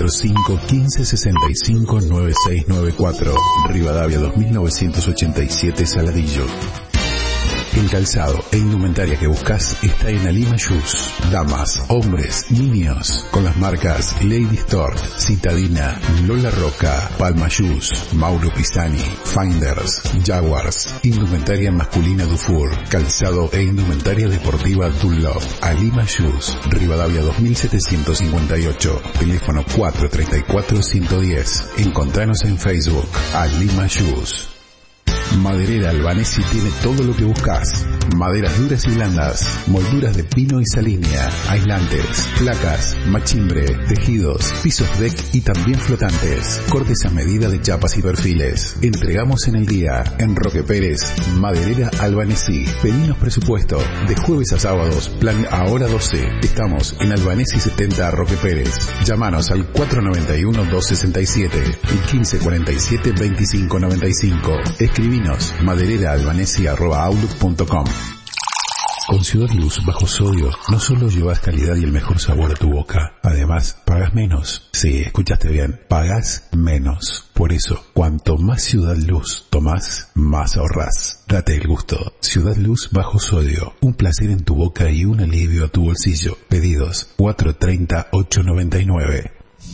445 1565 9694. Rivadavia 2987 Saladillo. El calzado e indumentaria que buscas está en Alima Shoes. Damas, hombres, niños, con las marcas Lady Store, Citadina, Lola Roca, Palma Shoes, Mauro Pisani, Finders, Jaguars, indumentaria masculina Dufour, calzado e indumentaria deportiva Dunlop. Alima Shoes, Rivadavia 2758, teléfono 434-110. Encontranos en Facebook, Alima Shoes. Maderera Albanesi tiene todo lo que buscas. Maderas duras y blandas, molduras de pino y salinia, aislantes, placas, machimbre, tejidos, pisos deck y también flotantes. Cortes a medida de chapas y perfiles. Entregamos en el día. En Roque Pérez, Maderera Albanesi. Pedinos presupuesto. De jueves a sábados, plan ahora 12. Estamos en Albanesi 70 Roque Pérez. Llámanos al 491-267 y 1547-2595. Escribinos madereraalbanesi@outlook.com. Con Ciudad Luz bajo sodio no solo llevas calidad y el mejor sabor a tu boca, además pagas menos. Sí, escuchaste bien, pagas menos. Por eso, cuanto más Ciudad Luz tomás, más ahorrás. Date el gusto. Ciudad Luz bajo sodio, un placer en tu boca y un alivio a tu bolsillo. Pedidos 430-899.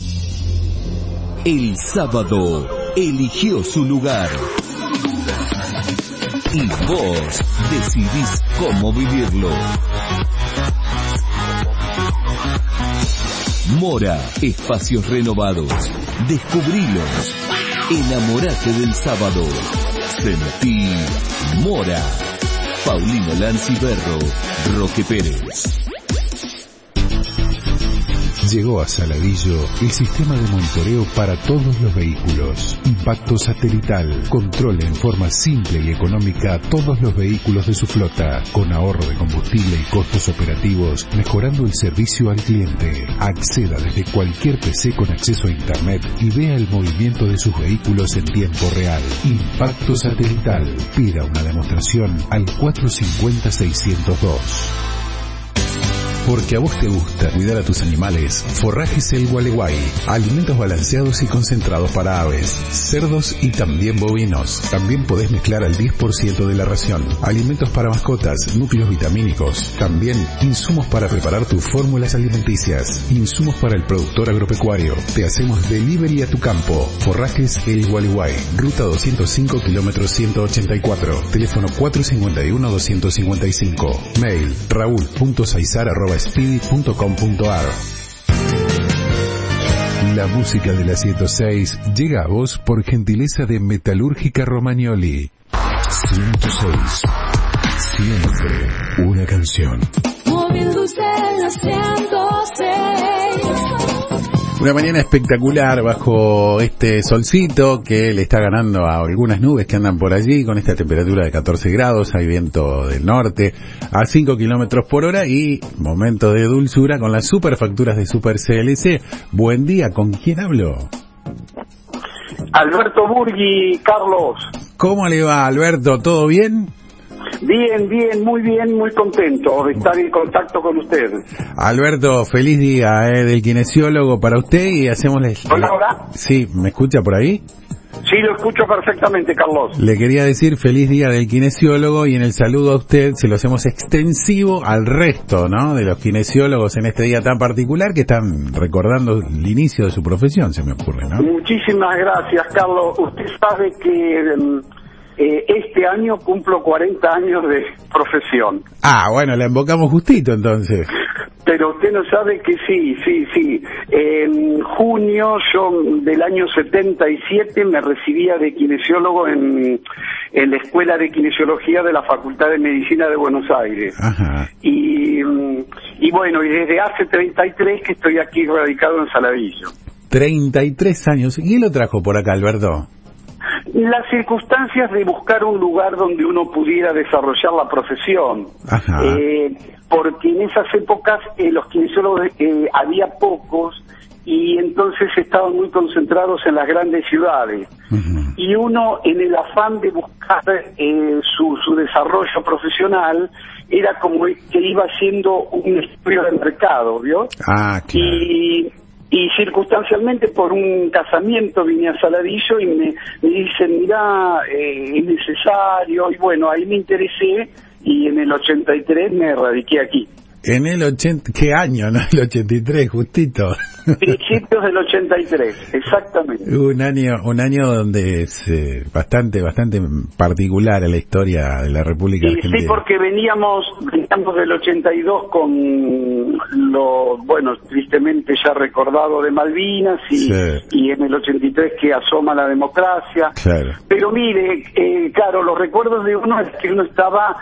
El sábado eligió su lugar. Y vos decidís cómo vivirlo. Mora, espacios renovados. Descubrilos. Enamorate del sábado. Sentí Mora. Paulino Lanciberro, Roque Pérez. Llegó a Saladillo el sistema de monitoreo para todos los vehículos. Impacto satelital. Controla en forma simple y económica a todos los vehículos de su flota, con ahorro de combustible y costos operativos, mejorando el servicio al cliente. Acceda desde cualquier PC con acceso a Internet y vea el movimiento de sus vehículos en tiempo real. Impacto satelital. Pida una demostración al 450-602. Porque a vos te gusta cuidar a tus animales, Forrajes El Gualeguay. Alimentos balanceados y concentrados para aves, cerdos y también bovinos. También podés mezclar al 10% de la ración. Alimentos para mascotas, núcleos vitamínicos. También insumos para preparar tus fórmulas alimenticias. Insumos para el productor agropecuario. Te hacemos delivery a tu campo. Forrajes El Gualeguay. Ruta 205, kilómetro 184. Teléfono 451-255. Mail raul.saizar@speedy.com.ar. La música de la 106 llega a vos por gentileza de Metalúrgica Romagnoli. 106. Siempre una canción. Moviéndose en la 106. Una mañana espectacular bajo este solcito que le está ganando a algunas nubes que andan por allí con esta temperatura de 14 grados, hay viento del norte a 5 kilómetros por hora y momento de dulzura con las super facturas de Super CLC. Buen día, ¿con quién hablo? Alberto Burgui, Carlos. ¿Cómo le va, Alberto? ¿Todo bien? Bien, muy contento de estar en contacto con usted. Alberto, feliz día del kinesiólogo para usted y hacemos... Hola. Sí, ¿me escucha por ahí? Sí, lo escucho perfectamente, Carlos. Le quería decir feliz día del kinesiólogo y en el saludo a usted se lo hacemos extensivo al resto, ¿no?, de los kinesiólogos en este día tan particular que están recordando el inicio de su profesión, se me ocurre, ¿no? Muchísimas gracias, Carlos. Usted sabe que... este año cumplo 40 años de profesión. Ah, bueno, la invocamos justito entonces. Pero usted no sabe que sí. En junio yo del año 77 me recibía de kinesiólogo en la Escuela de Kinesiología de la Facultad de Medicina de Buenos Aires. Ajá. Y bueno, y desde hace 33 que estoy aquí radicado en Saladillo. 33 años. ¿Y qué lo trajo por acá, Alberto? Las circunstancias de buscar un lugar donde uno pudiera desarrollar la profesión. Ajá. Porque en esas épocas los kinesiólogos había pocos y entonces estaban muy concentrados en las grandes ciudades. Uh-huh. Y uno, en el afán de buscar su desarrollo profesional, era como que iba haciendo un estudio de mercado, ¿vio? Ah, claro. y circunstancialmente por un casamiento vine a Saladillo y me dicen, mirá, es necesario, y bueno, ahí me interesé y en el 83 me radiqué aquí. En el 80, ¿qué año? ¿No? El 83, justito. Principios del 83, exactamente. Un año donde es bastante particular a la historia de la República Argentina. Sí, porque veníamos del 82 con lo, bueno, tristemente ya recordado de Malvinas y en el 83 que asoma la democracia. Claro. Pero mire, claro, los recuerdos de uno es que uno estaba,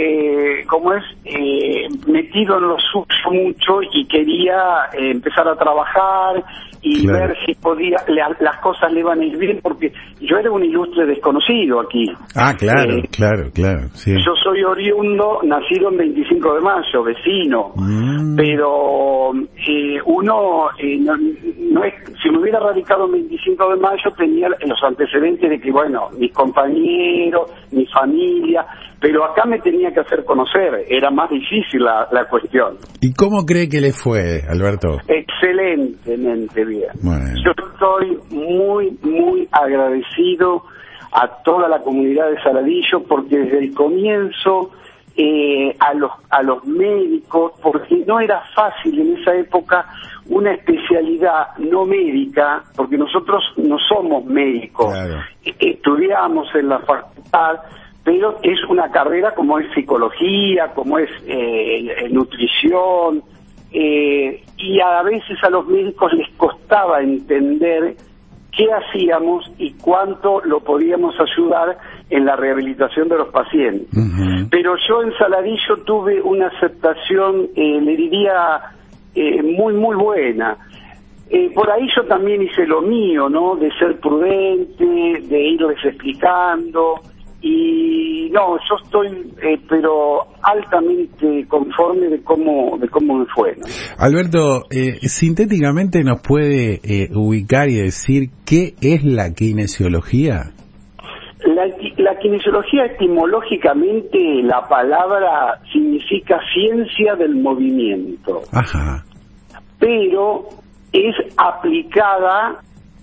metido en lo suyo mucho y quería empezar a trabajar y ver si podía, las cosas le iban a ir bien, porque yo era un ilustre desconocido aquí. Ah, claro, claro, sí. Yo soy oriundo, nacido en 25 de mayo, vecino, pero uno no es, si me hubiera radicado en 25 de mayo tenía los antecedentes de que, bueno, mis compañeros, mi familia, pero acá me tenía que hacer conocer, era más difícil la cuestión. ¿Y cómo cree que le fue, Alberto? Excelentemente bien. Bueno. Yo estoy muy agradecido a toda la comunidad de Saladillo, porque desde el comienzo a los médicos, porque no era fácil en esa época una especialidad no médica, porque nosotros no somos médicos, claro. Estudiamos en la facultad, pero es una carrera como es psicología, como es nutrición, y a veces a los médicos les costaba entender qué hacíamos y cuánto lo podíamos ayudar en la rehabilitación de los pacientes. Uh-huh. Pero yo en Saladillo tuve una aceptación, le diría, muy buena. Por ahí yo también hice lo mío, ¿no? De ser prudente, de irles explicando. Y no, yo estoy pero altamente conforme de cómo me fue, ¿no? Alberto, sintéticamente nos puede ubicar y decir qué es la kinesiología. La kinesiología, etimológicamente, la palabra significa ciencia del movimiento. Ajá. Pero es aplicada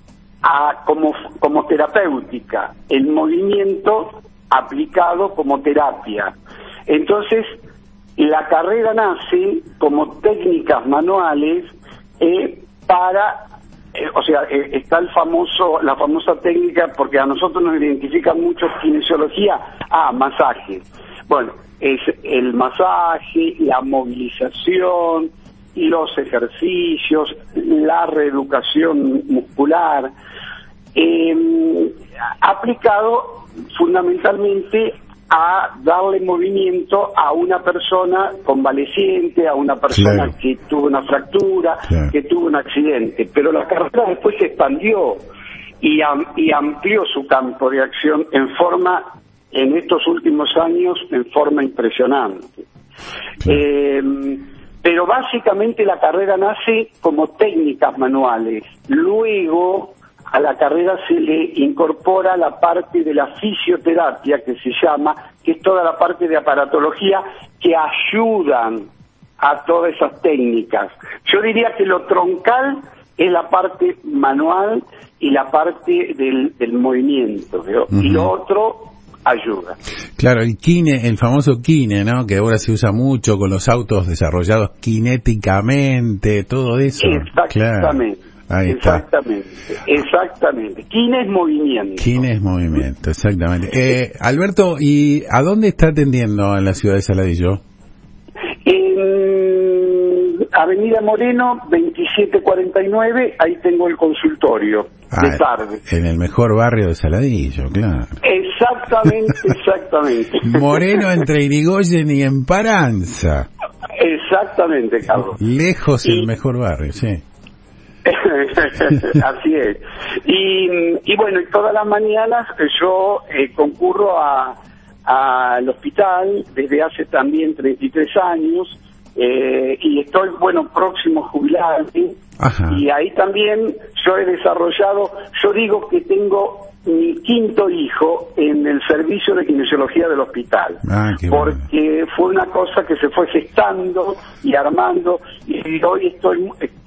como terapéutica, el movimiento aplicado como terapia. Entonces, la carrera nace como técnicas manuales está la famosa técnica, porque a nosotros nos identifica mucho kinesiología, masaje. Bueno, es el masaje, la movilización, los ejercicios, la reeducación muscular, aplicado fundamentalmente a darle movimiento a una persona convaleciente, a una persona claro. que tuvo una fractura, claro. que tuvo un accidente. Pero la carrera después se expandió y amplió su campo de acción en estos últimos años, en forma impresionante. Claro. Pero básicamente la carrera nace como técnicas manuales. Luego a la carrera se le incorpora la parte de la fisioterapia, que se llama, que es toda la parte de aparatología que ayudan a todas esas técnicas. Yo diría que lo troncal es la parte manual y la parte del movimiento, ¿no? Uh-huh. Y lo otro ayuda. Claro, el famoso kine, ¿no? Que ahora se usa mucho con los autos desarrollados kinéticamente, todo eso. Exactamente. Claro. Ahí Exactamente. Kine es movimiento. Kine es movimiento, exactamente. Alberto, ¿y a dónde está atendiendo en la ciudad de Saladillo? En Avenida Moreno, 2749, ahí tengo el consultorio de tarde. En el mejor barrio de Saladillo, claro. Exactamente. Moreno entre Irigoyen y Emparanza. Exactamente, Carlos. Lejos el mejor barrio, sí. Así es. Y bueno, y todas las mañanas yo concurro al hospital desde hace también 33 años y estoy, próximo a jubilarme. Ajá. Y ahí también yo he desarrollado, yo digo que tengo mi quinto hijo en el servicio de kinesiología del hospital, porque fue una cosa que se fue gestando y armando, y hoy estoy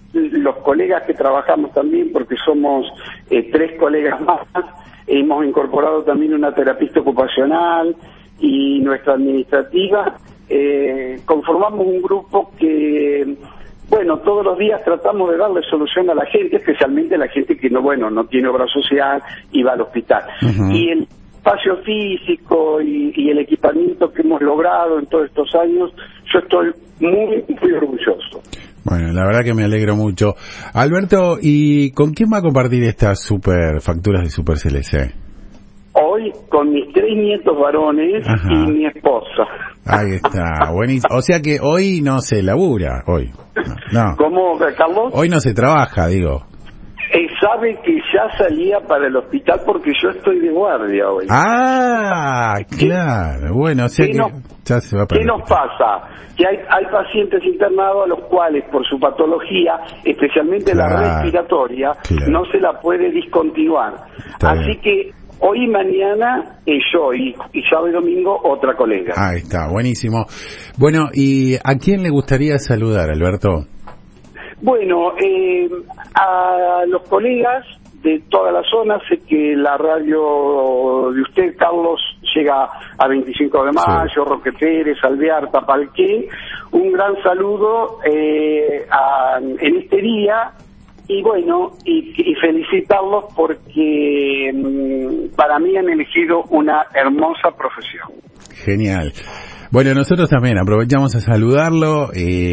los colegas que trabajamos también, porque somos 3 colegas más, hemos incorporado también una terapista ocupacional y nuestra administrativa, conformamos un grupo que, bueno, todos los días tratamos de darle solución a la gente, especialmente a la gente que no tiene obra social y va al hospital. Uh-huh. Y el espacio físico y el equipamiento que hemos logrado en todos estos años, yo estoy muy, muy orgulloso. Bueno, la verdad que me alegro mucho. Alberto, ¿y con quién va a compartir estas super facturas de Super CLC? Hoy con mis 3 nietos varones. Ajá. Y mi esposa. Ahí está, buenísimo. O sea que hoy no se labura, hoy. No. ¿Cómo, Carlos? Hoy no se trabaja, digo. Sabe que ya salía para el hospital porque yo estoy de guardia hoy. Ah, claro. Bueno, o sea que ya se va para ¿Qué nos pasa? Que hay pacientes internados a los cuales, por su patología, especialmente la respiratoria, no se la puede discontinuar. Así que hoy y mañana yo, y sábado y domingo otra colega. Ahí está, buenísimo. Bueno, ¿y a quién le gustaría saludar, Alberto? Bueno, a los colegas de toda la zona, sé que la radio de usted, Carlos, llega a 25 de mayo, sí. Roque Pérez, Alvear, Tapalqué, un gran saludo en este día, y bueno, y felicitarlos porque para mí han elegido una hermosa profesión. Genial. Bueno, nosotros también aprovechamos a saludarlo,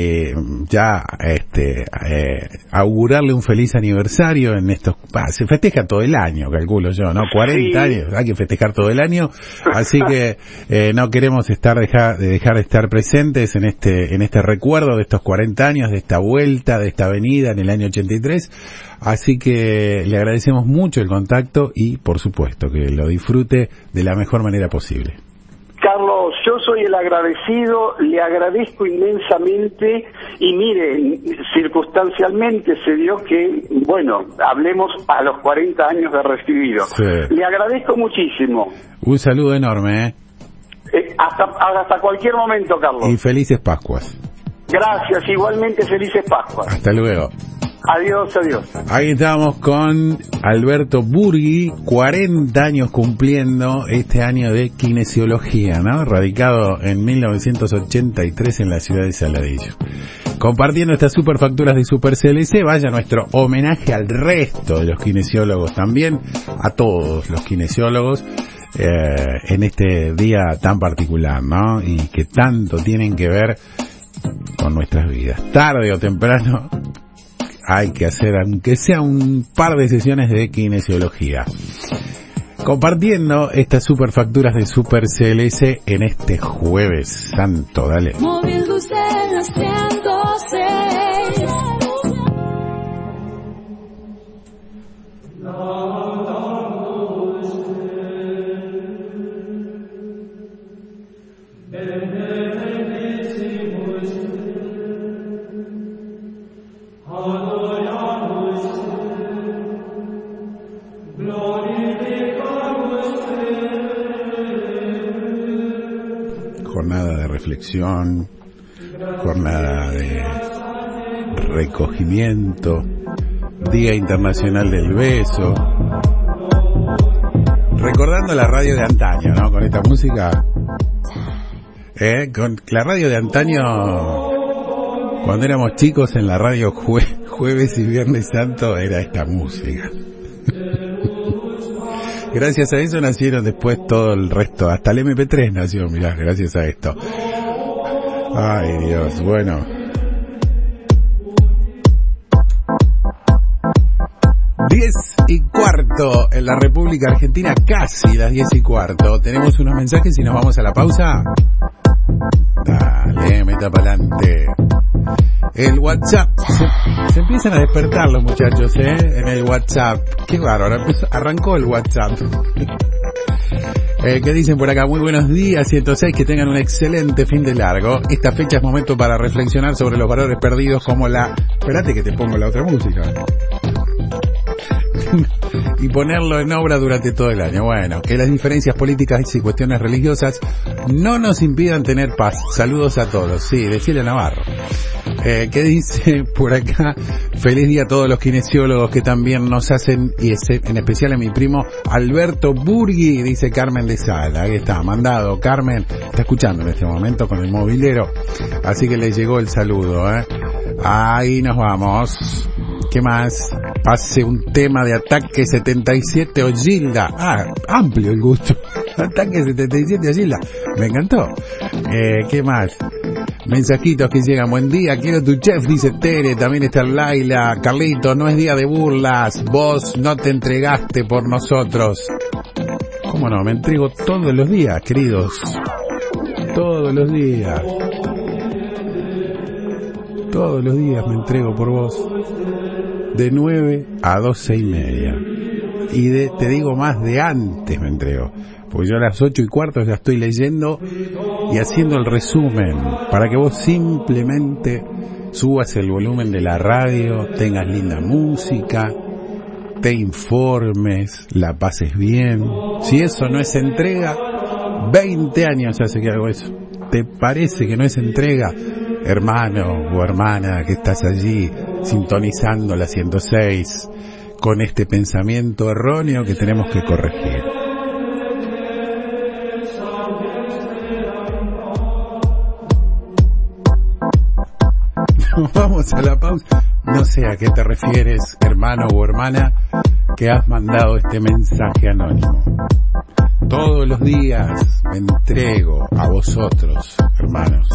augurarle un feliz aniversario en estos, se festeja todo el año, calculo yo, ¿no? 40 años, hay que festejar todo el año, así que no queremos dejar de estar presentes en este recuerdo de estos 40 años, de esta vuelta, de esta venida en el año 83, así que le agradecemos mucho el contacto y, por supuesto, que lo disfrute de la mejor manera posible. Carlos, yo soy el agradecido, le agradezco inmensamente y mire, circunstancialmente se dio que, bueno, hablemos a los 40 años de recibido. Sí. Le agradezco muchísimo. Un saludo enorme, hasta cualquier momento, Carlos. Y felices Pascuas. Gracias, igualmente felices Pascuas. Hasta luego. Adiós, adiós. Ahí estamos con Alberto Burgui, 40 años cumpliendo este año de kinesiología, ¿no? Radicado en 1983 en la ciudad de Saladillo. Compartiendo estas super facturas de Super CLC, vaya nuestro homenaje al resto de los kinesiólogos también, a todos los kinesiólogos, en este día tan particular, ¿no? Y que tanto tienen que ver con nuestras vidas. Tarde o temprano hay que hacer, aunque sea un par de sesiones de kinesiología. Compartiendo estas super facturas de Super CLS en este Jueves Santo. Dale. Móvil Dulce 106. Jornada de reflexión, jornada de recogimiento, Día Internacional del Beso, recordando la radio de antaño, ¿no? Con esta música, con la radio de antaño, cuando éramos chicos en la radio jueves y viernes santo, era esta música. Gracias a eso nacieron después todo el resto, hasta el MP3 nació, mirá, gracias a esto. Ay Dios, bueno. 10:15 en la República Argentina, casi las 10:15. Tenemos unos mensajes y nos vamos a la pausa. Dale, meta pa'lante. El WhatsApp, se empiezan a despertar los muchachos, en el WhatsApp. Qué bárbaro, arrancó el WhatsApp. ¿Qué dicen por acá? Muy buenos días, 106, que tengan un excelente fin de largo. Esta fecha es momento para reflexionar sobre los valores perdidos como la... Espérate que te pongo la otra música. y ponerlo en obra durante todo el año. Bueno, que las diferencias políticas y cuestiones religiosas no nos impidan tener paz. Saludos a todos. Sí, de Cielo Navarro. ¿Qué dice por acá? Feliz día a todos los kinesiólogos que también nos hacen, y en especial a mi primo Alberto Burgui, dice Carmen de Sala. Ahí está, mandado. Carmen está escuchando en este momento con el movilero, así que le llegó el saludo, Ahí nos vamos. ¿Qué más? Pase un tema de Ataque 77 o Gilda. Amplio el gusto. Ataque 77 o Gilda. Me encantó. ¿Qué más? Mensajitos que llegan. Buen día, quiero tu chef, dice Tere. También está Laila. Carlito, no es día de burlas. Vos no te entregaste por nosotros. ¿Cómo no? Me entrego todos los días, queridos. Todos los días. Todos los días me entrego por vos. De 9 a 12:30. Y te digo más, de antes me entrego. Porque yo a las 8:15 ya estoy leyendo y haciendo el resumen, para que vos simplemente subas el volumen de la radio, tengas linda música, te informes, la pases bien. Si eso no es entrega, 20 años hace que hago eso. ¿Te parece que no es entrega? Hermano o hermana que estás allí sintonizando la 106 con este pensamiento erróneo que tenemos que corregir. Vamos a la pausa. No sé a qué te refieres, hermano o hermana, que has mandado este mensaje anónimo. Todos los días me entrego a vosotros, hermanos.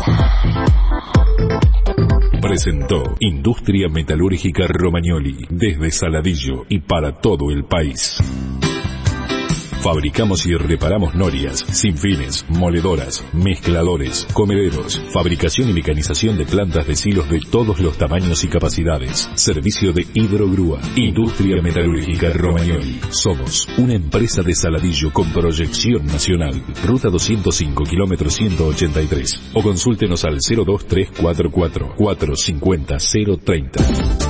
Presentó Industria Metalúrgica Romagnoli, desde Saladillo y para todo el país. Fabricamos y reparamos norias, sinfines, moledoras, mezcladores, comederos, fabricación y mecanización de plantas de silos de todos los tamaños y capacidades. Servicio de hidrogrúa. Industria Metalúrgica Romagnoli. Somos una empresa de Saladillo con proyección nacional. Ruta 205, kilómetro 183. O consúltenos al 02344 450 030.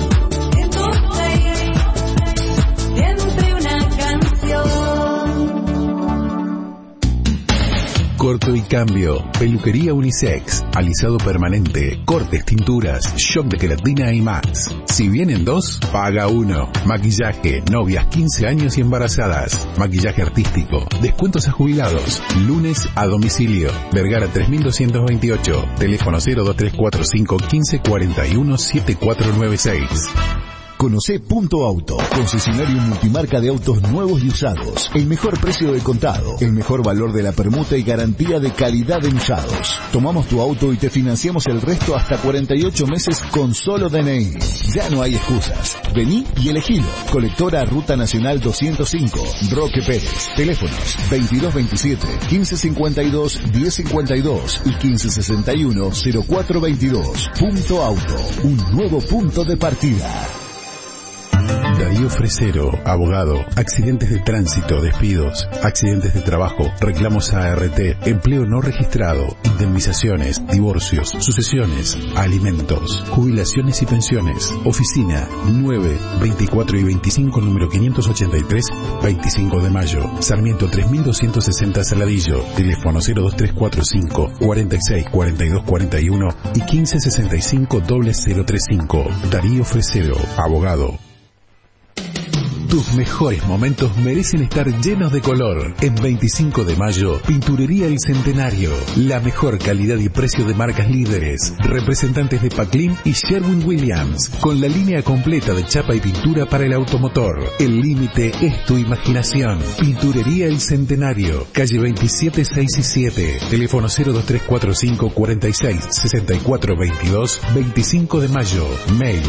Corto y cambio, peluquería unisex, alisado permanente, cortes, tinturas, shock de queratina y más. Si vienen dos, paga uno. Maquillaje, novias, 15 años y embarazadas. Maquillaje artístico, descuentos a jubilados. Lunes a domicilio. Vergara 3228. Teléfono 02345 1541 7496. Conocé Punto Auto, concesionario multimarca de autos nuevos y usados. El mejor precio de contado, el mejor valor de la permuta y garantía de calidad en usados. Tomamos tu auto y te financiamos el resto hasta 48 meses con solo DNI. Ya no hay excusas. Vení y elegilo. Colectora Ruta Nacional 205, Roque Pérez. Teléfonos 2227 1552 1052 y 1561 0422. Punto Auto, un nuevo punto de partida. Darío Fresero, abogado, accidentes de tránsito, despidos, accidentes de trabajo, reclamos ART, empleo no registrado, indemnizaciones, divorcios, sucesiones, alimentos, jubilaciones y pensiones. Oficina 9, 24 y 25, número 583, 25 de mayo. Sarmiento 3260 Saladillo. Teléfono 02345 46 42 41 y 1565 035. Darío Fresero, abogado. Tus mejores momentos merecen estar llenos de color. En 25 de mayo, Pinturería El Centenario. La mejor calidad y precio de marcas líderes. Representantes de Paclin y Sherwin-Williams. Con la línea completa de chapa y pintura para el automotor. El límite es tu imaginación. Pinturería El Centenario. Calle 27, 6 y 7. Teléfono 02345 46 64 22. 25 de mayo. Mail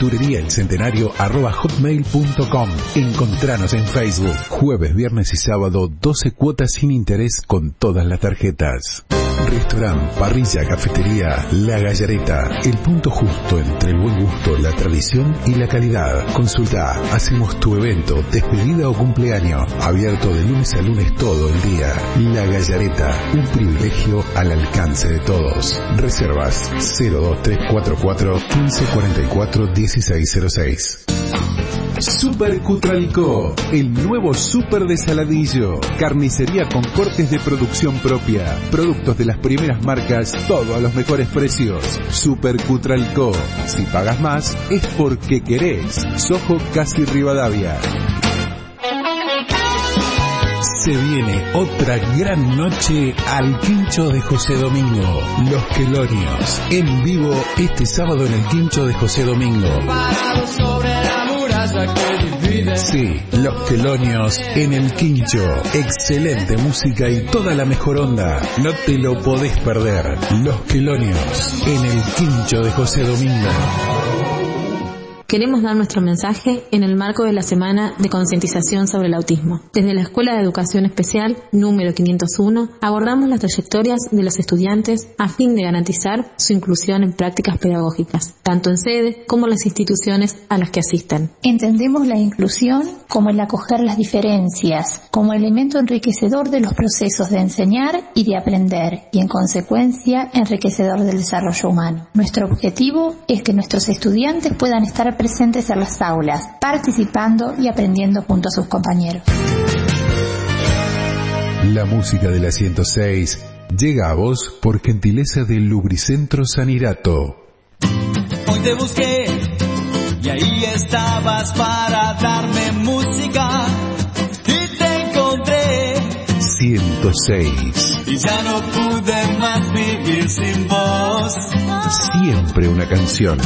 pintureriaelcentenario@hotmail.com. Encontranos en Facebook. Jueves, viernes y sábado, 12 cuotas sin interés con todas las tarjetas. Restaurante, parrilla, cafetería, La Gallareta. El punto justo entre el buen gusto, la tradición y la calidad. Consulta, hacemos tu evento, despedida o cumpleaños. Abierto de lunes a lunes todo el día. La Gallareta, un privilegio al alcance de todos. Reservas 02344 1544 1606. Super Cutralcó, el nuevo super de Saladillo. Carnicería con cortes de producción propia. Productos de las primeras marcas, todo a los mejores precios. Super Cutralcó. Si pagas más, es porque querés. Sojo Casi Rivadavia. Se viene otra gran noche al Quincho de José Domingo. Los Quelonios. En vivo este sábado en el Quincho de José Domingo. Sí, Los Quelonios en el Quincho. Excelente música y toda la mejor onda. No te lo podés perder. Los Quelonios en el Quincho de José Domingo. Queremos dar nuestro mensaje en el marco de la Semana de Concientización sobre el Autismo. Desde la Escuela de Educación Especial, número 501, abordamos las trayectorias de los estudiantes a fin de garantizar su inclusión en prácticas pedagógicas, tanto en sede como en las instituciones a las que asisten. Entendemos la inclusión como el acoger las diferencias, como elemento enriquecedor de los procesos de enseñar y de aprender, y en consecuencia enriquecedor del desarrollo humano. Nuestro objetivo es que nuestros estudiantes puedan estar presentes en las aulas, participando y aprendiendo junto a sus compañeros. La música de la 106 llega a vos por gentileza del Lubricentro Sanirato. Hoy te busqué y ahí estabas para darme música y te encontré 106. y ya no pude más vivir sin vos. Siempre una canción.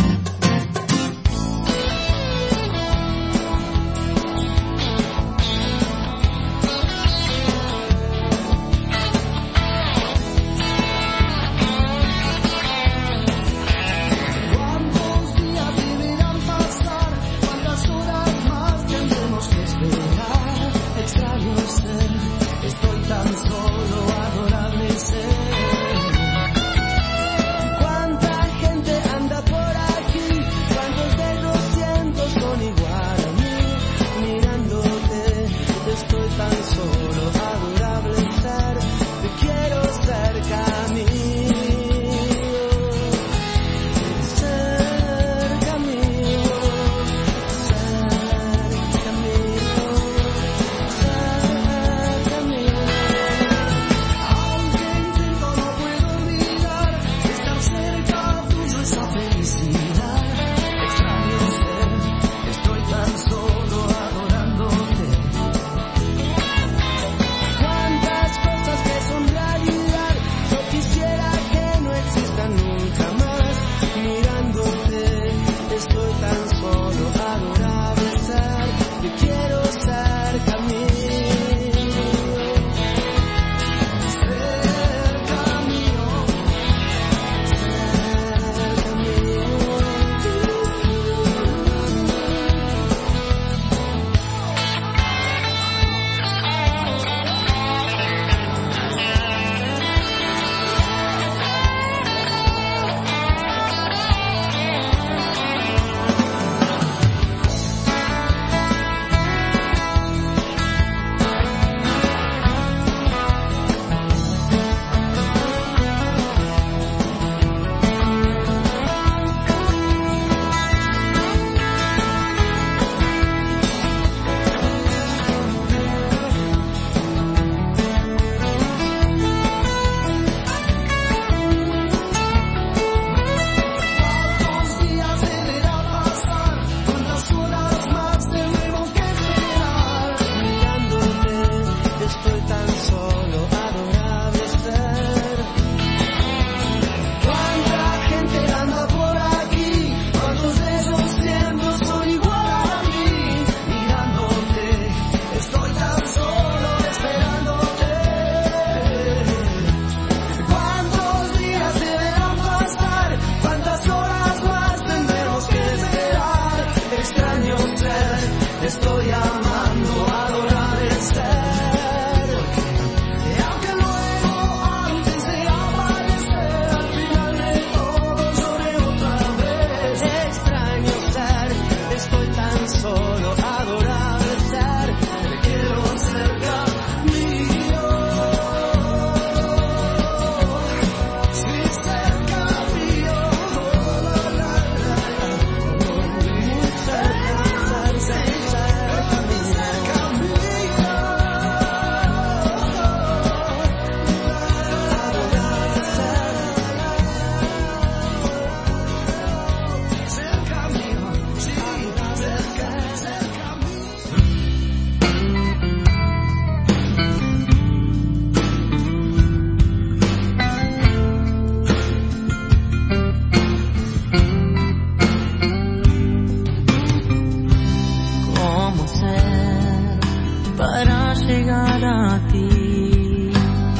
hacer para llegar a ti?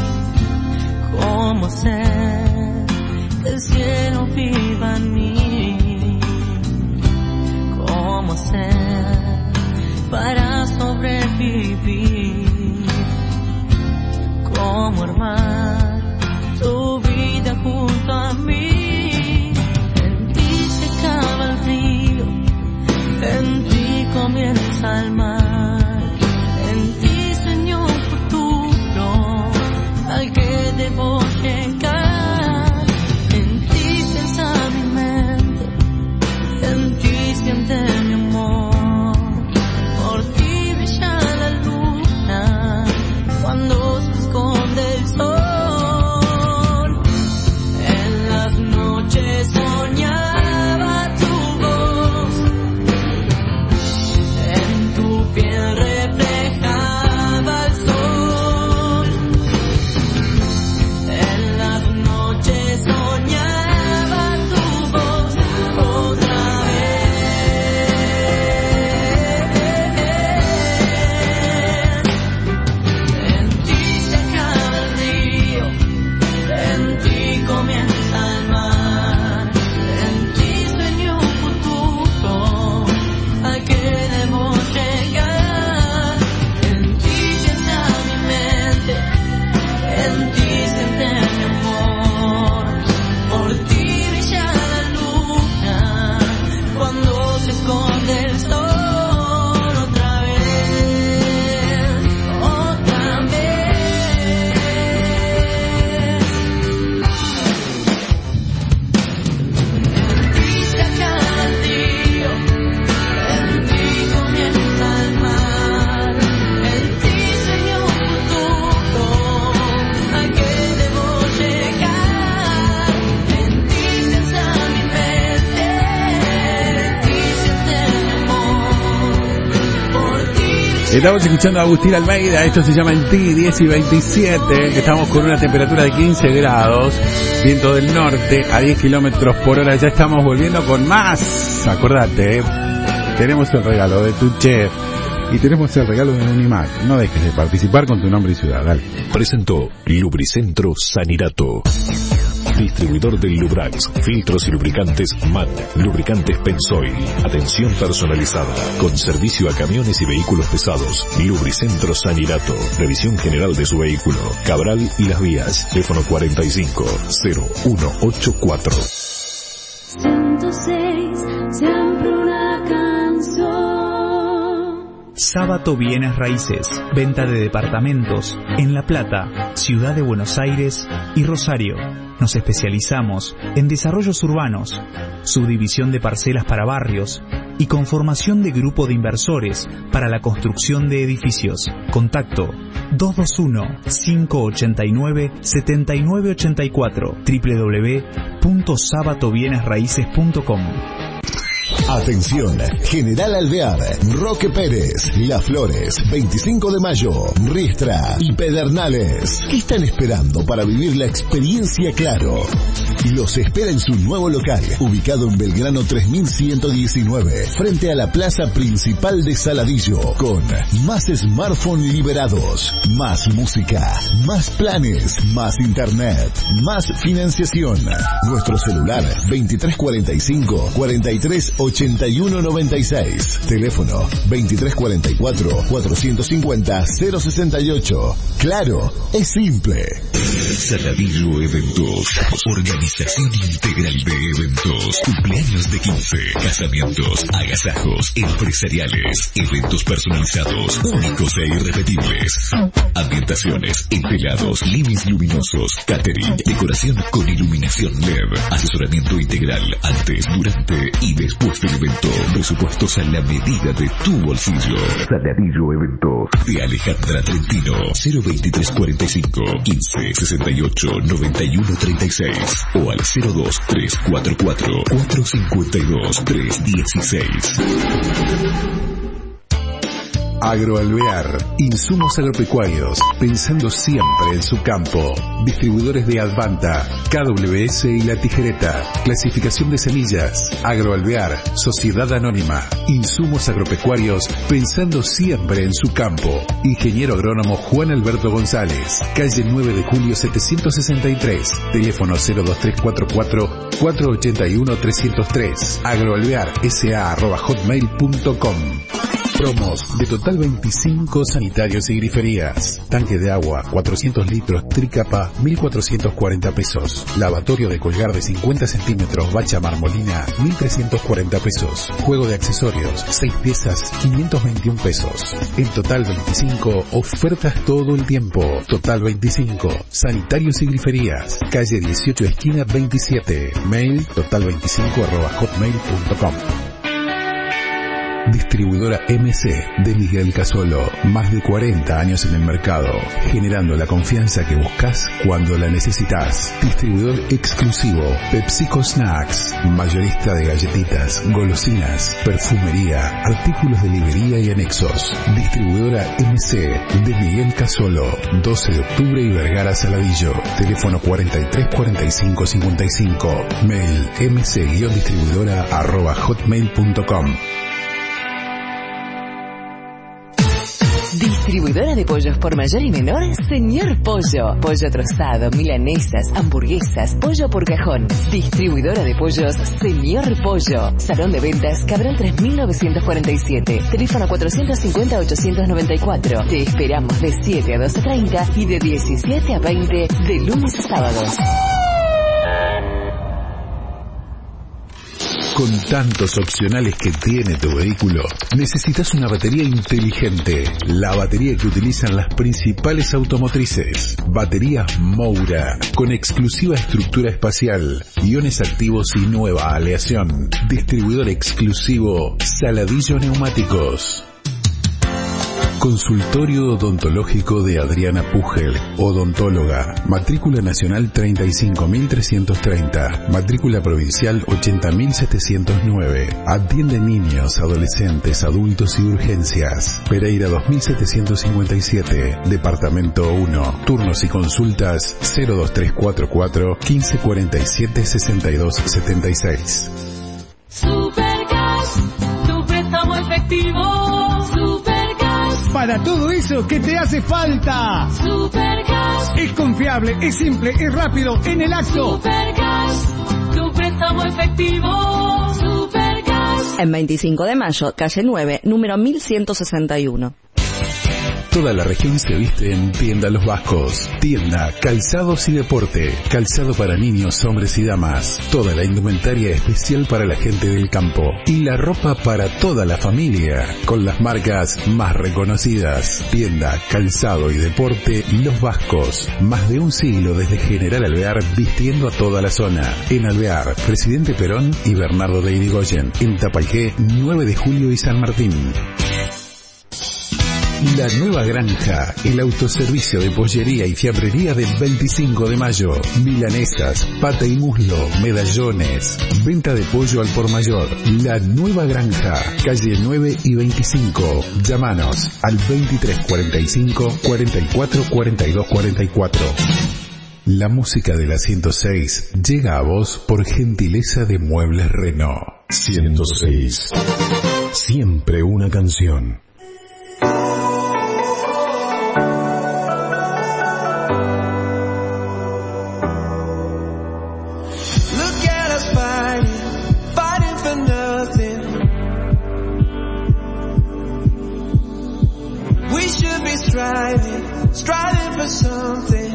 ¿Cómo hacer que el cielo viva en mí? ¿Cómo hacer para sobrevivir? ¿Cómo armar tu vida junto a mí? En ti se acaba el río, en ti comienza el mar, en ti sueño un futuro al que debo llegar. En ti piensa mi mente, en ti siente mi amor, por ti brilla la luna cuando se esconde el sol. En las noches soñaba tu voz, en tu piel reflejaba el sol. En las noches soñaba tu voz otra vez. En ti se acaba el río, en ti comienza el mar, en ti sueño un futuro al que debo llegar. En ti piensa mi mente, en ti siente mi amor, por ti brilla la luna cuando se esconde el sol. Otra vez, otra vez. En ti se acaba el río, en ti comienza el mar, en ti sueño un futuro al que debo llegar. En ti piensa mi mente, en ti siente mi amor, por ti brilla. Estamos escuchando a Agustín Almeida, esto se llama En Ti, 10 y 27, estamos con una temperatura de 15 grados, viento del norte a 10 kilómetros por hora, ya estamos volviendo con más, acordate, tenemos el regalo de tu chef y tenemos el regalo de Unimac, no dejes de participar con tu nombre y ciudad, dale. Presentó Lubricentro Sanirato. Distribuidor del Lubrax, filtros y lubricantes MAN, lubricantes Pensoil, atención personalizada, con servicio a camiones y vehículos pesados. Lubricentro Sanirato, revisión general de su vehículo. Cabral y Las Vías, teléfono 45-0184. 106, siempre una canción. Sábato Bienes Raíces, venta de departamentos en La Plata, Ciudad de Buenos Aires y Rosario. Nos especializamos en desarrollos urbanos, subdivisión de parcelas para barrios y conformación de grupo de inversores para la construcción de edificios. Contacto 221-589-7984 www.sabatobienesraices.com. Atención, General Alvear, Roque Pérez, Las Flores, 25 de Mayo, Riestra y Pedernales. ¿Qué están esperando para vivir la experiencia Claro? Los espera en su nuevo local, ubicado en Belgrano 3119, frente a la plaza principal de Saladillo, con más smartphones liberados, más música, más planes, más internet, más financiación. Nuestro celular 2345-438196. Teléfono 2344-450-068. Claro, es simple. Saladillo Eventos. Organización integral de eventos. Cumpleaños de 15. Casamientos. Agasajos. Empresariales. Eventos personalizados. Únicos e irrepetibles. Ambientaciones. Entelados. Livings luminosos. Catering. Decoración con iluminación LED. Asesoramiento integral. Antes, durante y después del evento. Presupuestos a la medida de tu bolsillo. Saladillo Eventos. De Alejandra Trentino. 02345 15 68 91 36 o al 02344 452 316. Agroalvear, insumos agropecuarios, pensando siempre en su campo. Distribuidores de Advanta, KWS y La Tijereta. Clasificación de semillas. Agroalvear, Sociedad Anónima. Insumos agropecuarios, pensando siempre en su campo. Ingeniero agrónomo Juan Alberto González. Calle 9 de Julio 763. Teléfono 02344 481 303. agroalvear.sa@hotmail.com. Promos de Total 25 Sanitarios y Griferías. Tanque de agua, 400 litros, tricapa, 1.440 pesos. Lavatorio de colgar de 50 centímetros, bacha marmolina, 1.340 pesos. Juego de accesorios, 6 piezas, 521 pesos. En Total 25, ofertas todo el tiempo. Total 25, Sanitarios y Griferías. Calle 18, esquina 27. Mail total25@hotmail.com. Distribuidora MC de Miguel Casolo. Más de 40 años en el mercado, generando la confianza que buscas cuando la necesitas. Distribuidor exclusivo PepsiCo Snacks. Mayorista de galletitas, golosinas, perfumería, artículos de librería y anexos. Distribuidora MC de Miguel Casolo. 12 de octubre y Vergara Saladillo. Teléfono 43 45 55. Mail mc-distribuidora@hotmail.com. Distribuidora de pollos por mayor y menor, Señor Pollo. Pollo trozado, milanesas, hamburguesas, pollo por cajón. Distribuidora de pollos, Señor Pollo. Salón de ventas, Cabral 3947. Teléfono 450-894. Te esperamos de 7 a 12:30 y de 17 a 20 de lunes a sábados. Con tantos opcionales que tiene tu vehículo, necesitas una batería inteligente. La batería que utilizan las principales automotrices. Baterías Moura, con exclusiva estructura espacial, iones activos y nueva aleación. Distribuidor exclusivo Saladillo Neumáticos. Consultorio odontológico de Adriana Pugel, odontóloga. Matrícula nacional 35.330. Matrícula provincial 80.709. Atiende niños, adolescentes, adultos y urgencias. Pereira 2757. Departamento 1. Turnos y consultas 02344 1547 6276. Supergas, tu préstamo efectivo. Para todo eso que te hace falta. Supergas. Es confiable, es simple, es rápido, en el acto. Supergas, tu préstamo efectivo. Supergas. En 25 de mayo, calle 9, número 1161. Toda la región se viste en Tienda Los Vascos. Tienda, calzados y deporte. Calzado para niños, hombres y damas. Toda la indumentaria especial para la gente del campo. Y la ropa para toda la familia. Con las marcas más reconocidas. Tienda, calzado y deporte Los Vascos. Más de un siglo desde General Alvear vistiendo a toda la zona. En Alvear, Presidente Perón y Bernardo de Irigoyen. En Tapaigé, 9 de Julio y San Martín. La Nueva Granja, el autoservicio de pollería y fiambrería del 25 de mayo. Milanesas, pata y muslo, medallones. Venta de pollo al por mayor. La Nueva Granja, calle 9 y 25. Llámanos al 2345 44 42 44. La música de la 106 llega a vos por gentileza de Muebles Renault. 106. Siempre una canción. Striving for something.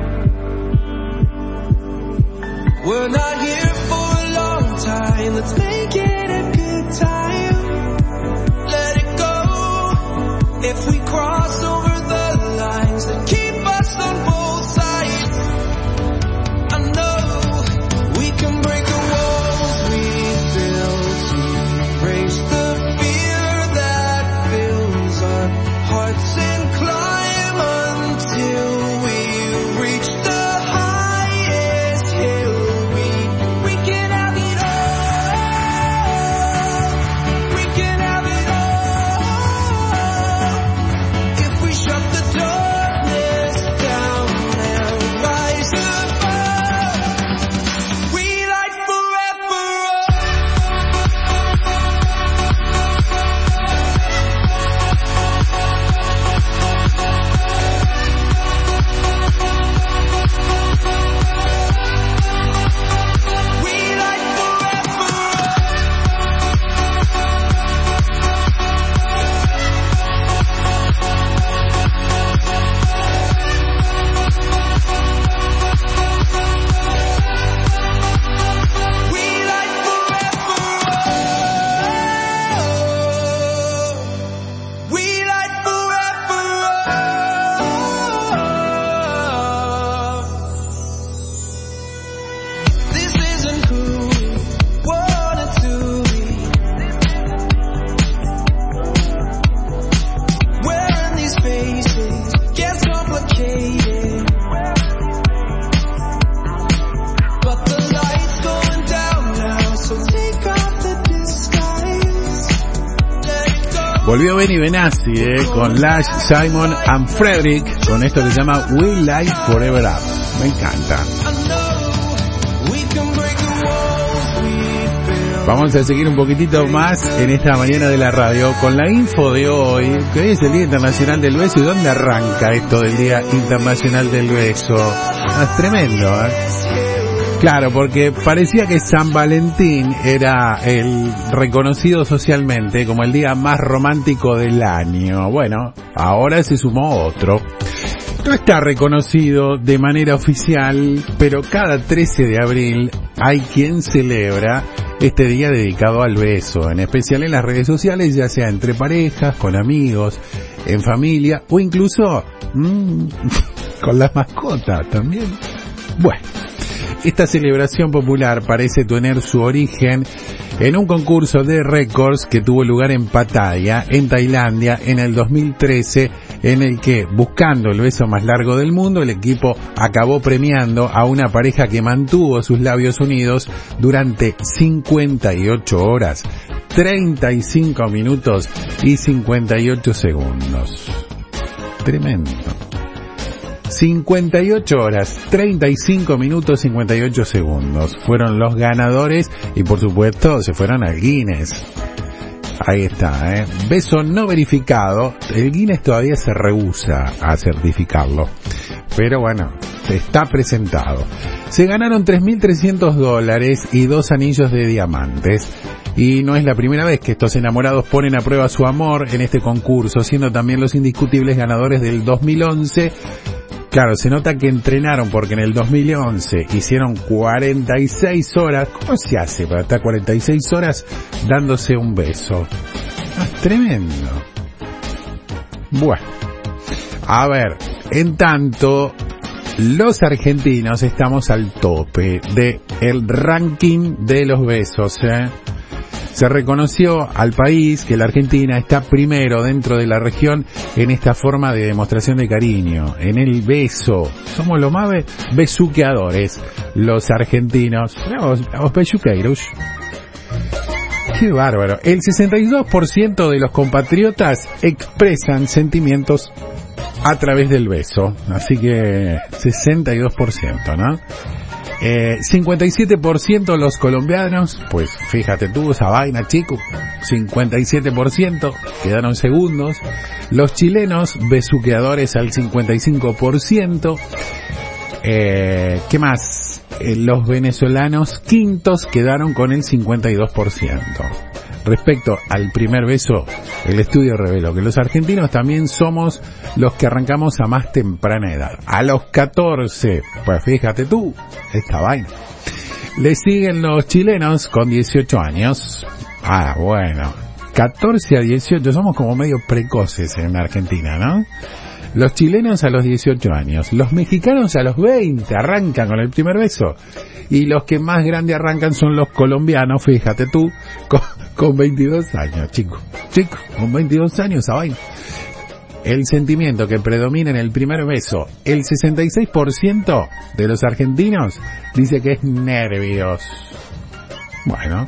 We're not here for a long time. Let's make it a good time. Let it go. If we cross over the lines that keep us on both sides, I know we can break the walls we built to erase the fear that fills our hearts and climb. Volvió Benny Benassi con Lash, Simon and Frederick con esto que se llama We Live Forever Up. Me encanta. Vamos a seguir un poquitito más en esta mañana de la radio con la info de hoy, que hoy es el Día Internacional del Beso. ¿Y dónde arranca esto del Día Internacional del Beso? Es tremendo, ¿eh? Claro, porque parecía que San Valentín era el reconocido socialmente como el día más romántico del año. Bueno, ahora se sumó otro. No está reconocido de manera oficial, pero cada 13 de abril hay quien celebra este día dedicado al beso, en especial en las redes sociales, ya sea entre parejas, con amigos, en familia o incluso con las mascotas también. Bueno, esta celebración popular parece tener su origen en un concurso de récords que tuvo lugar en Pattaya, en Tailandia, en el 2013, en el que, buscando el beso más largo del mundo, el equipo acabó premiando a una pareja que mantuvo sus labios unidos durante 58 horas, 35 minutos y 58 segundos. Tremendo. 58 horas, 35 minutos, 58 segundos. Fueron los ganadores y por supuesto se fueron al Guinness. Ahí está, beso no verificado. El Guinness todavía se rehúsa a certificarlo. Pero bueno, está presentado. Se ganaron $3.300 y 2 anillos de diamantes. Y no es la primera vez que estos enamorados ponen a prueba su amor en este concurso, siendo también los indiscutibles ganadores del 2011. Claro, se nota que entrenaron porque en el 2011 hicieron 46 horas. ¿Cómo se hace para estar 46 horas dándose un beso? Es tremendo. Bueno, a ver, en tanto, los argentinos estamos al tope de el ranking de los besos, Se reconoció al país que la Argentina está primero dentro de la región en esta forma de demostración de cariño, en el beso. Somos los más besuqueadores, los argentinos. Los besuqueiros. Qué bárbaro. El 62% de los compatriotas expresan sentimientos a través del beso. Así que 62%, ¿no? 57% los colombianos, pues fíjate tú esa vaina, chico, 57% quedaron segundos. Los chilenos, besuqueadores al 55%. ¿Qué más? Los venezolanos, quintos, quedaron con el 52%. Respecto al primer beso, el estudio reveló que los argentinos también somos los que arrancamos a más temprana edad. A los 14, pues fíjate tú, esta vaina. Le siguen los chilenos con 18 años. Ah, bueno, 14 a 18, somos como medio precoces en Argentina, ¿no? Los chilenos a los 18 años, los mexicanos a los 20 arrancan con el primer beso. Y los que más grande arrancan son los colombianos, fíjate tú, con 22 años, chico, con 22 años esa vaina. El sentimiento que predomina en el primer beso, el 66% de los argentinos dice que es nervios. Bueno.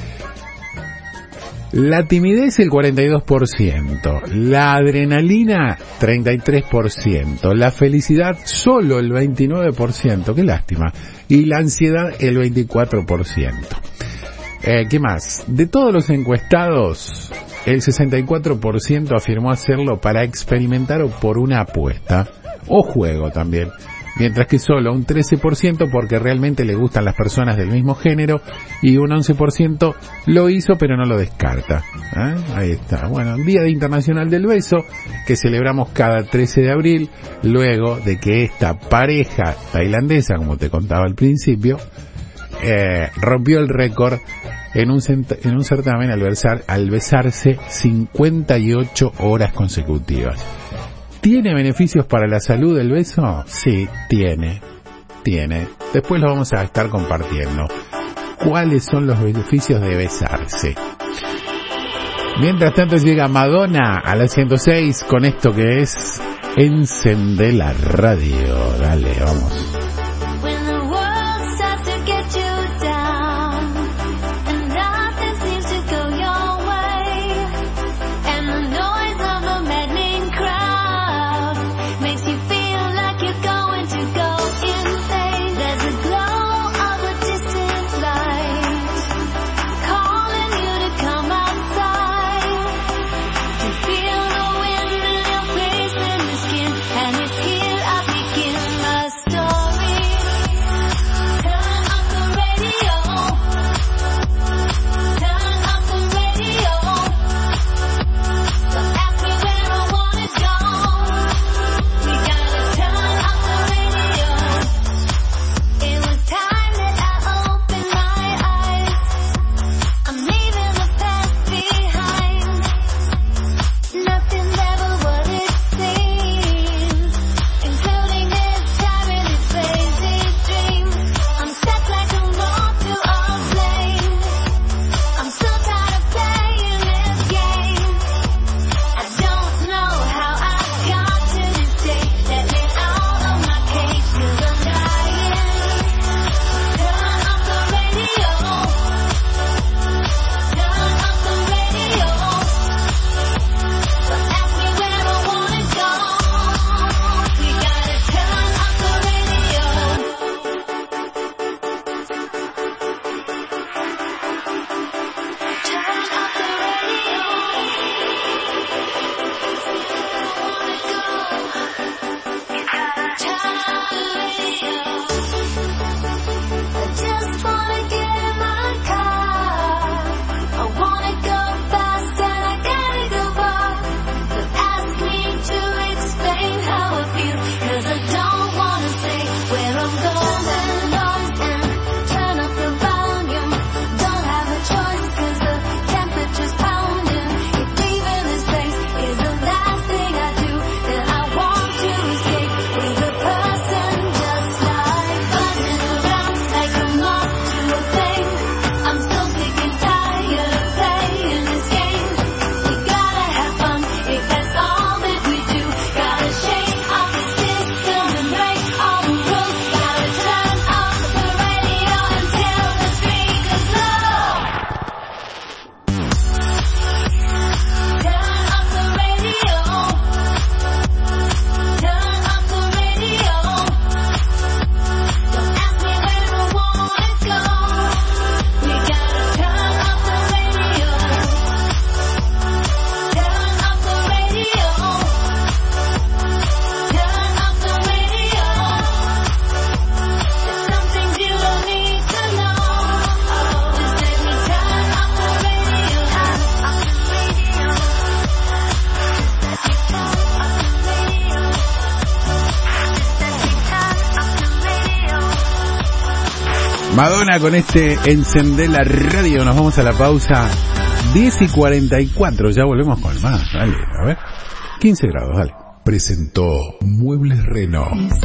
La timidez el 42%, la adrenalina 33%, la felicidad solo el 29%, qué lástima, y la ansiedad el 24%. ¿Qué más? De todos los encuestados, el 64% afirmó hacerlo para experimentar o por una apuesta, o juego también. Mientras que solo un 13% porque realmente le gustan las personas del mismo género y un 11% lo hizo pero no lo descarta. Ahí está. Bueno, Día Internacional del Beso que celebramos cada 13 de abril luego de que esta pareja tailandesa, como te contaba al principio, rompió el récord en un certamen al besarse 58 horas consecutivas. ¿Tiene beneficios para la salud el beso? Sí, tiene. Después lo vamos a estar compartiendo. ¿Cuáles son los beneficios de besarse? Mientras tanto llega Madonna a la 106 con esto que es Encende la radio. Dale, vamos. And Madonna con este Encender la Radio. Nos vamos a la pausa. 10:44, ya volvemos con más. Dale, a ver. 15 grados, dale. Presentó Muebles Reno.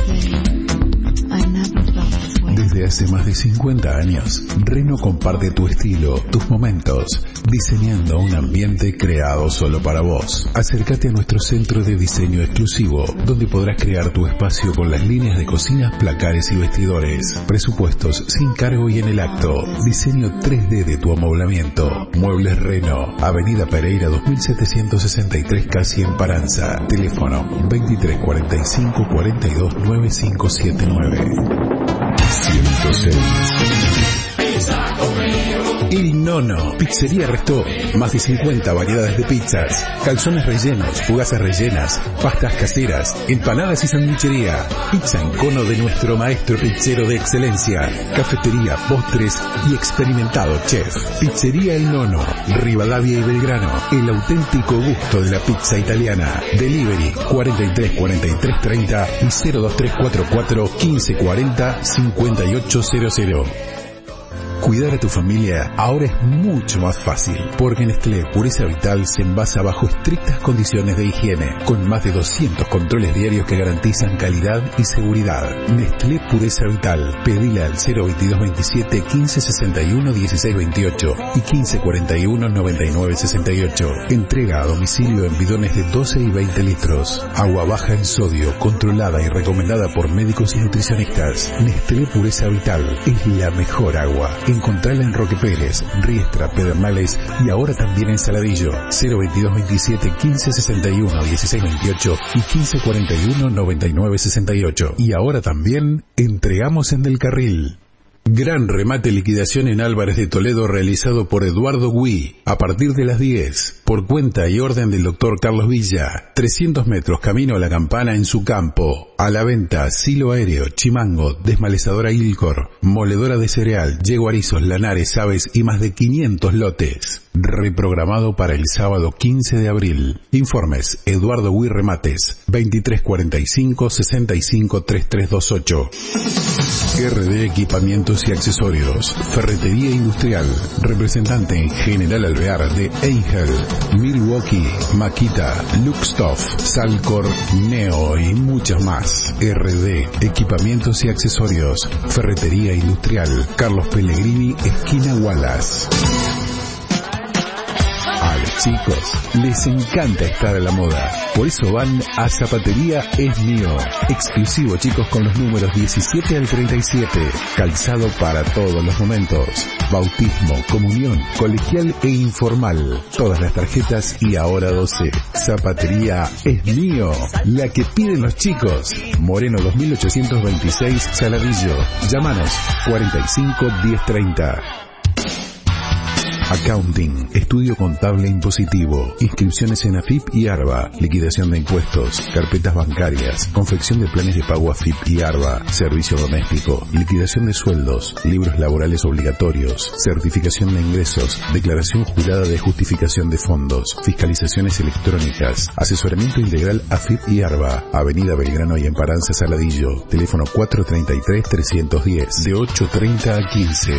Desde hace más de 50 años, Reno comparte tu estilo, tus momentos, diseñando un ambiente creado solo para vos. Acércate a nuestro centro de diseño exclusivo, donde podrás crear tu espacio con las líneas de cocinas, placares y vestidores. Presupuestos sin cargo y en el acto. Diseño 3D de tu amoblamiento. Muebles Reno, Avenida Pereira 2763, casi en Paranza. Teléfono 2345 42 9579. 106. El Nono, Pizzería Restó, más de 50 variedades de pizzas, calzones rellenos, fugazas rellenas, pastas caseras, empanadas y sandwichería, pizza en cono de nuestro maestro pizzero de excelencia, cafetería, postres y experimentado chef. Pizzería El Nono, Rivadavia y Belgrano, el auténtico gusto de la pizza italiana. Delivery 43 43 30 y 02344 15 40 5800. Cuidar a tu familia ahora es mucho más fácil, porque Nestlé Pureza Vital se envasa bajo estrictas condiciones de higiene, con más de 200 controles diarios que garantizan calidad y seguridad. Nestlé Pureza Vital, pedila al 02227 1561 1628 y 1541 9968. Entrega a domicilio en bidones de 12 y 20 litros. Agua baja en sodio, controlada y recomendada por médicos y nutricionistas. Nestlé Pureza Vital es la mejor agua. Encontrala en Roque Pérez, Riestra, Pedernales y ahora también en Saladillo. 02227 1561 1628 y 1541 9968. Y ahora también entregamos en Del Carril. Gran remate liquidación en Álvarez de Toledo realizado por Eduardo Gui a partir de las 10 por cuenta y orden del Dr. Carlos Villa. 300 metros camino a la Campana en su campo. A la venta silo aéreo, chimango, desmalezadora Ilcor, moledora de cereal, yeguarizos, lanares, aves y más de 500 lotes. Reprogramado para el sábado 15 de abril. Informes Eduardo Gui Remates 2345 65 3328. RD Equipamientos y Accesorios, Ferretería Industrial, representante en General Alvear de Angel, Milwaukee, Makita, Luxtoff, Salcor, Neo y muchas más. RD Equipamientos y Accesorios, Ferretería Industrial, Carlos Pellegrini, esquina Wallace. A los chicos les encanta estar a la moda, por eso van a Zapatería Es Mío, exclusivo chicos con los números 17 al 37, calzado para todos los momentos, bautismo, comunión, colegial e informal, todas las tarjetas y ahora 12. Zapatería Es Mío, la que piden los chicos. Moreno 2826, Saladillo. Llámanos 45 1030. Accounting, estudio contable impositivo, inscripciones en AFIP y ARBA, liquidación de impuestos, carpetas bancarias, confección de planes de pago AFIP y ARBA, servicio doméstico, liquidación de sueldos, libros laborales obligatorios, certificación de ingresos, declaración jurada de justificación de fondos, fiscalizaciones electrónicas, asesoramiento integral AFIP y ARBA, Avenida Belgrano y Emparanza Saladillo, teléfono 433-310, de 8:30 a 15.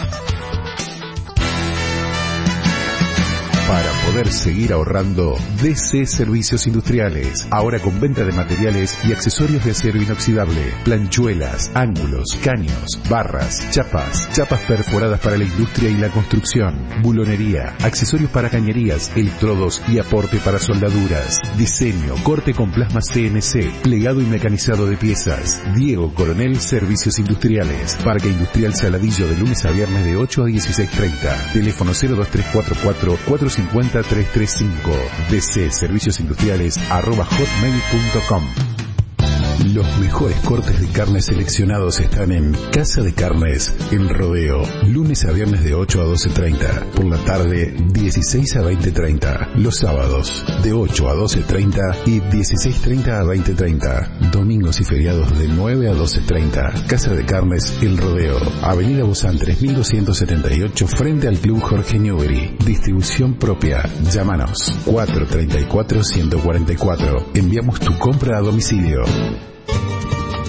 Para poder seguir ahorrando, DC Servicios Industriales, ahora con venta de materiales y accesorios de acero inoxidable, planchuelas, ángulos, caños, barras, chapas perforadas para la industria y la construcción, bulonería, accesorios para cañerías, electrodos y aporte para soldaduras, diseño, corte con plasma CNC, plegado y mecanizado de piezas. Diego Coronel Servicios Industriales, Parque Industrial Saladillo, de lunes a viernes de 8 a 16:30, teléfono 02344 450-335, DC Servicios Industriales @hotmail.com. Los mejores cortes de carne seleccionados están en Casa de Carnes, en Rodeo, lunes a viernes de 8 a 12:30, por la tarde 16 a 20:30, los sábados de 8 a 12:30 y 16:30 a 20:30, domingos y feriados de 9 a 12:30. Casa de Carnes, El Rodeo, Avenida Bozán 3278, frente al Club Jorge Newbery, distribución propia. Llámanos 434-144, enviamos tu compra a domicilio.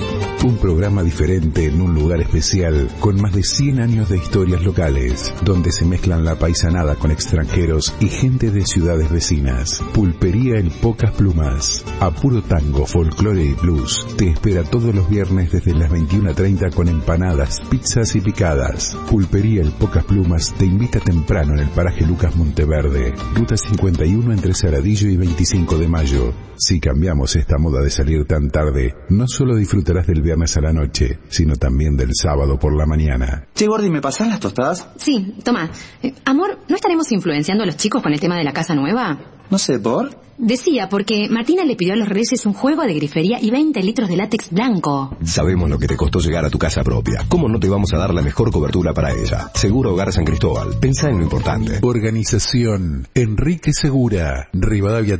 Un programa diferente en un lugar especial con más de 100 años de historias locales, donde se mezclan la paisanada con extranjeros y gente de ciudades vecinas. Pulpería El Pocas Plumas. A puro tango, folclore y blues. Te espera todos los viernes desde las 21:30 con empanadas, pizzas y picadas. Pulpería El Pocas Plumas te invita temprano en el paraje Lucas Monteverde, ruta 51 entre Saradillo y 25 de mayo. Si cambiamos esta moda de salir tan tarde, no solo disfrutarás del viernes a la noche, sino también del sábado por la mañana. Che, Gordi, ¿me pasás las tostadas? Sí, toma. Amor, ¿no estaremos influenciando a los chicos con el tema de la casa nueva? No sé, ¿por? Decía, porque Martina le pidió a los Reyes un juego de grifería y 20 litros de látex blanco. Sabemos lo que te costó llegar a tu casa propia. ¿Cómo no te vamos a dar la mejor cobertura para ella? Seguro Hogar San Cristóbal. Pensá en lo importante. Organización Enrique Segura. Rivadavia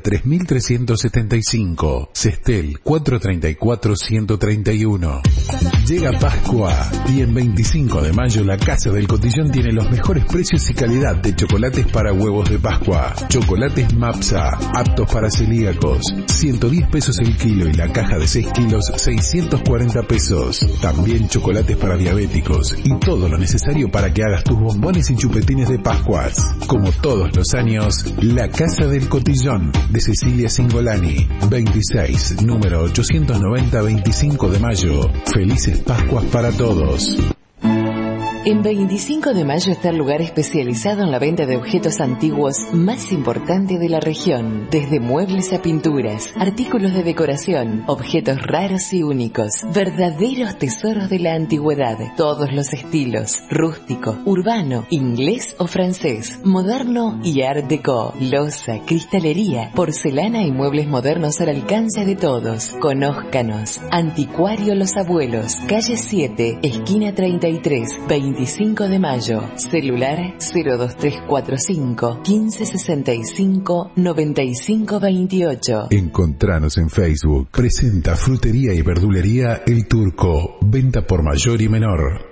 3375. Sestel 434-131. Llega Pascua y en 25 de mayo la Casa del Cotillón tiene los mejores precios y calidad de chocolates para huevos de Pascua. Chocolates Mapsa, aptos para celíacos, 110 pesos el kilo y la caja de 6 kilos, 640 pesos. También chocolates para diabéticos y todo lo necesario para que hagas tus bombones y chupetines de Pascuas. Como todos los años, la Casa del Cotillón de Cecilia Singolani, 26, número 890, 25 de mayo. Felices Pascuas para todos. En 25 de mayo está el lugar especializado en la venta de objetos antiguos más importante de la región. Desde muebles a pinturas, artículos de decoración, objetos raros y únicos. Verdaderos tesoros de la antigüedad. Todos los estilos. Rústico, urbano, inglés o francés. Moderno y art déco. Loza, cristalería, porcelana y muebles modernos al alcance de todos. Conózcanos. Anticuario Los Abuelos. Calle 7, esquina 33, 25 de mayo. Celular 02345 1565 9528. Encontranos en Facebook. Presenta Frutería y Verdulería El Turco. Venta por mayor y menor.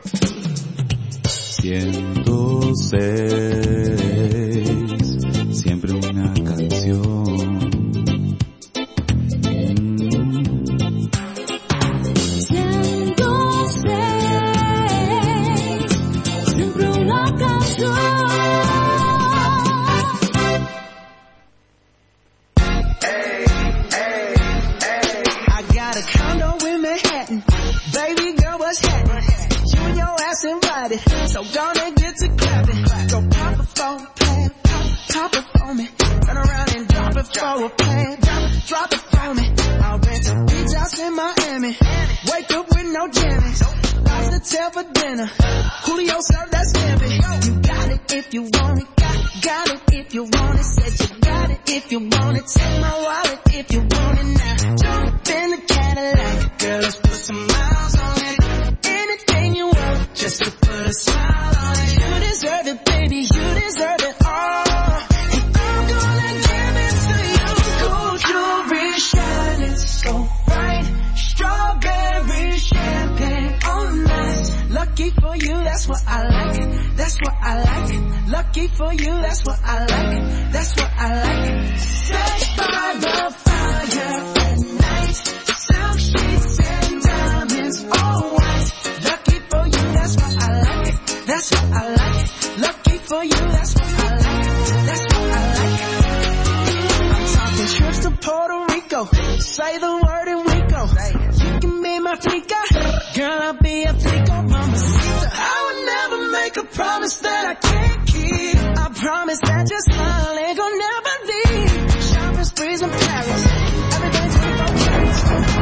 106. Siempre una canción. Invited, so gonna get to clapping. Go pop it for a plan, pop it for me. Turn around and drop it for a plan, drop it for me. I'll rent a beach house in Miami. Wake up with no jammies. Lobster tail for dinner. Julio served that scampi. You got it if you want it. Got it if you want it. Said you got it if you want it. Take my wallet if you want it now. Jump in the Cadillac, girl, let's put some miles on it. Anything you want, just to put a smile on it. You deserve it, baby, you deserve it all. And I'm gonna give it to you. Gold jewelry shining so bright. Strawberry champagne on us. Lucky for you, that's what I like. That's what I like. Lucky for you, that's what I like. That's what I like. Sex by the fire at night. Silk sheets and diamonds all white. Lucky for you, that's what I like. That's what I like. Lucky for you, that's what I like. That's what I like. I'm talking trips to Puerto Rico. Say the word and we go. You can be my flica. Girl, I'll be a flico, mamacita. I would never make a promise that I can't keep. I promise that your smile ain't gonna never leave. Shopping sprees in Paris. Everything's 24 carats.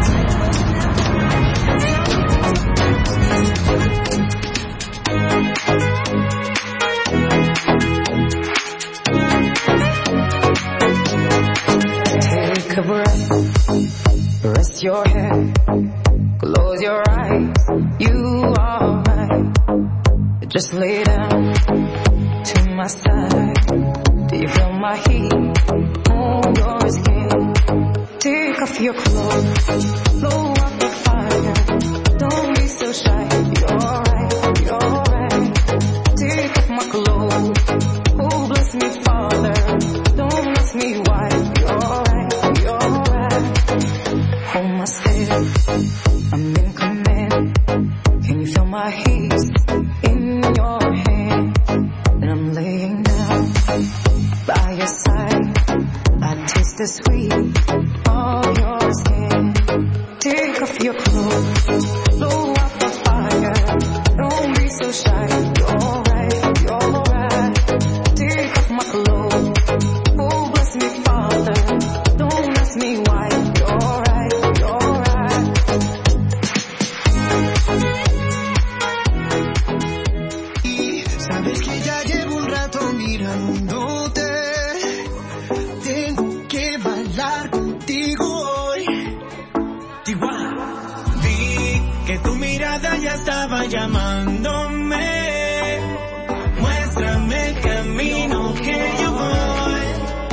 Take a breath, rest your head, close your eyes, you are right. Just lay down to my side. Do you feel my heat on your skin? Take off your clothes, blow up the fire. Don't be so shy, you're right, you're right. Take off my clothes, oh bless me Father. Don't ask me why, you're right, you're right. Hold my step, I'm in command. your clothes, blow up the fire. Don't be so shy. You're right, you're right. Take off my clothes. Oh, bless me, Father. Don't ask me why. You're right, you're right. Y sabes que ya llevo un rato mirándote. Tengo que bailar contigo hoy. Vi que tu mirada ya estaba llamándome. Muéstrame el camino que yo voy.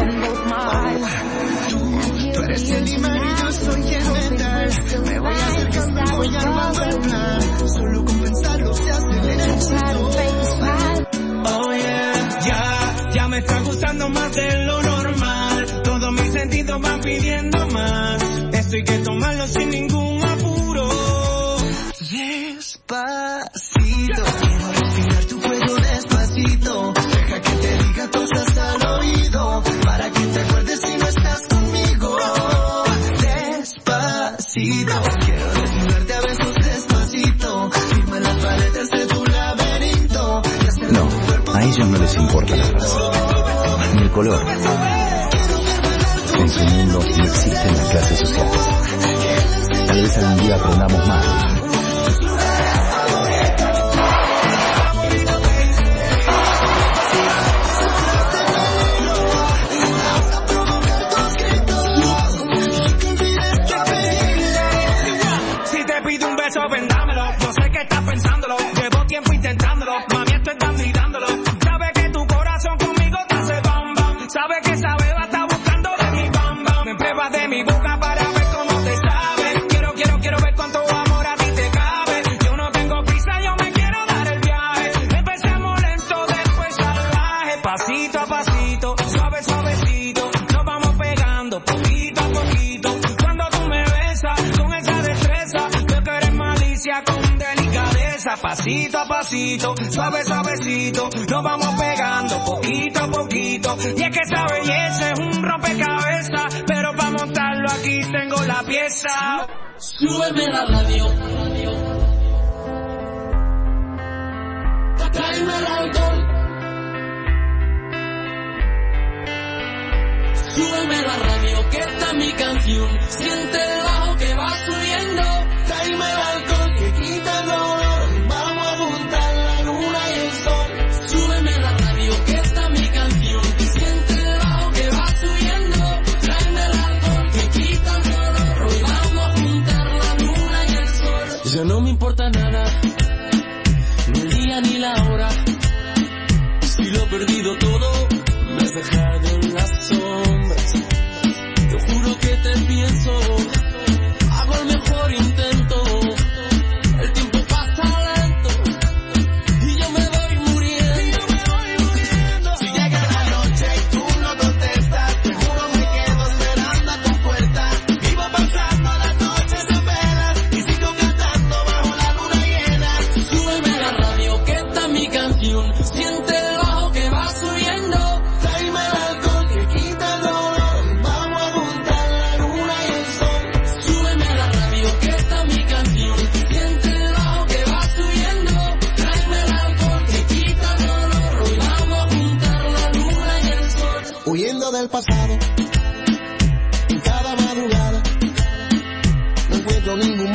Tú eres el imán y yo soy el metal. Me voy acercando, voy armando el plan. Solo con pensarlo se acelera el pulso. Oh yeah, ya me está gustando más de lo normal. Todos mis sentidos van pidiendo más. Esto hay que tomarlo sin ningún apuro. Despacito, quiero respirar tu cuello despacito. Deja que te diga cosas al oído, para que te acuerdes si no estás conmigo. Despacito, quiero desnudarte a besos despacito. Firma las paredes de tu laberinto. No, a ellos no les importa la raza, ni el color. En su mundo no existen las clases sociales. Tal vez algún día aprendamos más. Si te pido un beso, vendámelo. Yo sé que estás pensándolo. Llevo tiempo intentándolo. Mami, esto estás mirándolo. Sabe que tu corazón conmigo te hace bam bam. Sabe que esa beba está buscando de mi bam bam. Me pruebas de mi boca para ver cómo te sabe. Quiero ver cuánto amor a ti te cabe. Yo no tengo prisa, yo me quiero dar el viaje. Empecemos lento, después salvaje. Pasito a pasito, suave suavecito. Nos vamos pegando poquito a poquito. Cuando tú me besas con esa destreza, veo que eres malicia con delicadeza. Pasito a pasito, suave suavecito. Nos vamos pegando poquito a poquito. Y es que esa belleza es un rompecabezas, pero para montarlo aquí tengo la pieza. Súbeme la radio. Tráeme el alcohol. Súbeme la radio, que esta es mi canción. Siente el bajo que va subiendo. Tráeme el alcohol que quita el dolor. Vamos a juntar la luna y el sol. Súbeme la radio, que esta es mi canción. Siente el bajo que va subiendo. Tráeme el alcohol que quita el dolor. Hoy vamos a juntar la luna y el sol. Ya no me importa nada, ni el día ni la hora. Si lo he perdido todo, me has dejado en las sombras. Te juro que te pienso, hago el mejor intento. El tiempo pasa lento y yo me voy muriendo. Si llega la noche y tú no contestas, te juro me quedo esperando a tu puerta. Vivo pasando las noches en velas y sigo cantando bajo la luna llena. Súbeme la radio, que esta es mi canción. Siente el bajo que va subiendo. Tráeme el alcohol que quita el dolor. Vamos a juntar la luna y el sol. Súbeme la radio, que esta es mi canción. Siente el bajo que va subiendo. Tráeme el alcohol que quita el dolor. Hoy vamos a juntar la luna y el sol. Huyendo del pasado, en cada madrugada, no encuentro ningún